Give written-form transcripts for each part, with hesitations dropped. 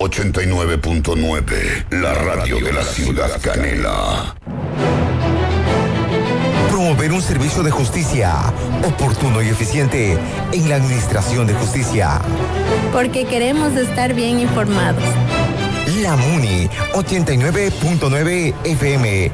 89.9, la radio de la ciudad Canela. Promover un servicio de justicia oportuno y eficiente en la administración de justicia. Porque queremos estar bien informados. La MUNI 89.9 FM.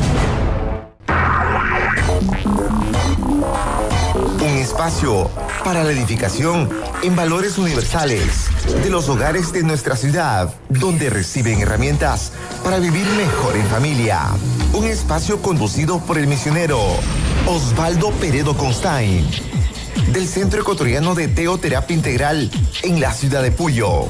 Un espacio para la edificación en valores universales de los hogares de nuestra ciudad, donde reciben herramientas para vivir mejor en familia. Un espacio conducido por el misionero Osvaldo Peredo Constain, del Centro Ecuatoriano de Teoterapia Integral en la ciudad de Puyo.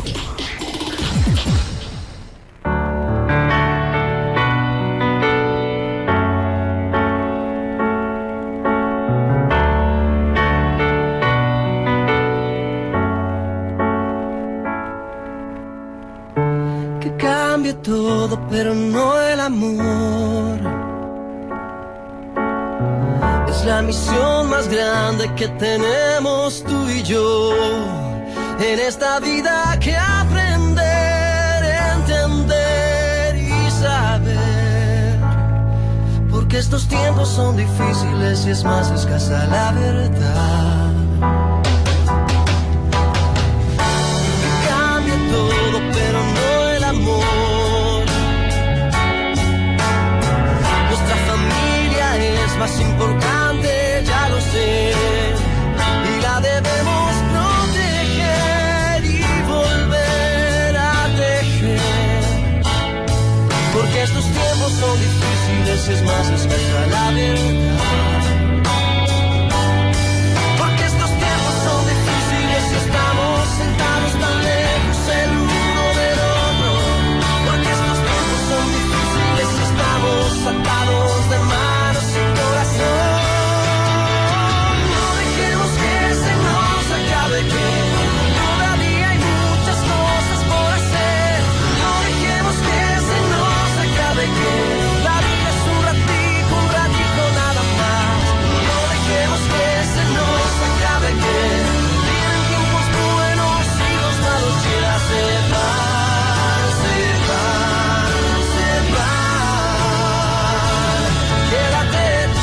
Todo, pero no el amor. Es la misión más grande que tenemos tú y yo en esta vida, que aprender, entender y saber. Porque estos tiempos son difíciles y es más escasa la verdad. Que cambie todo, pero no el amor. Más importante, ya lo sé, y la debemos proteger y volver a tejer, porque estos tiempos son difíciles, es más escasa la verdad. Porque estos tiempos son difíciles y estamos sentados tan lejos el uno del otro, porque estos tiempos son difíciles y estamos atados de manos. No dejemos que se nos acabe, que todavía hay muchas cosas por hacer. No dejemos que se nos acabe, que la vida es un ratico nada más. No dejemos que se nos acabe, que vienen tiempos buenos y los malos ya se van, se van, se van. Quédate.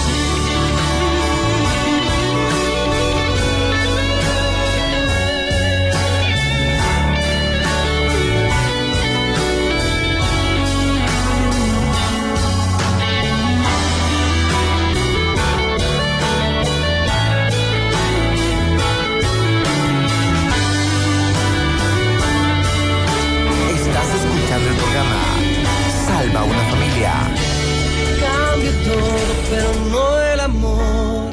El programa Salva una Familia. Cambio todo, pero no el amor.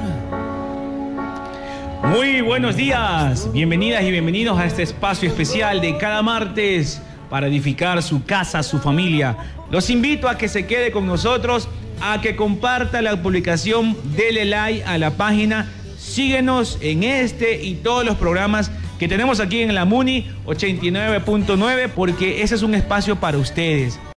Muy buenos días, bienvenidas y bienvenidos a este espacio especial de cada martes para edificar su casa, su familia. Los invito a que se quede con nosotros, a que comparta la publicación, dele like a la página, síguenos en este y todos los programas que tenemos aquí en la MUNI 89.9, porque ese es un espacio para ustedes.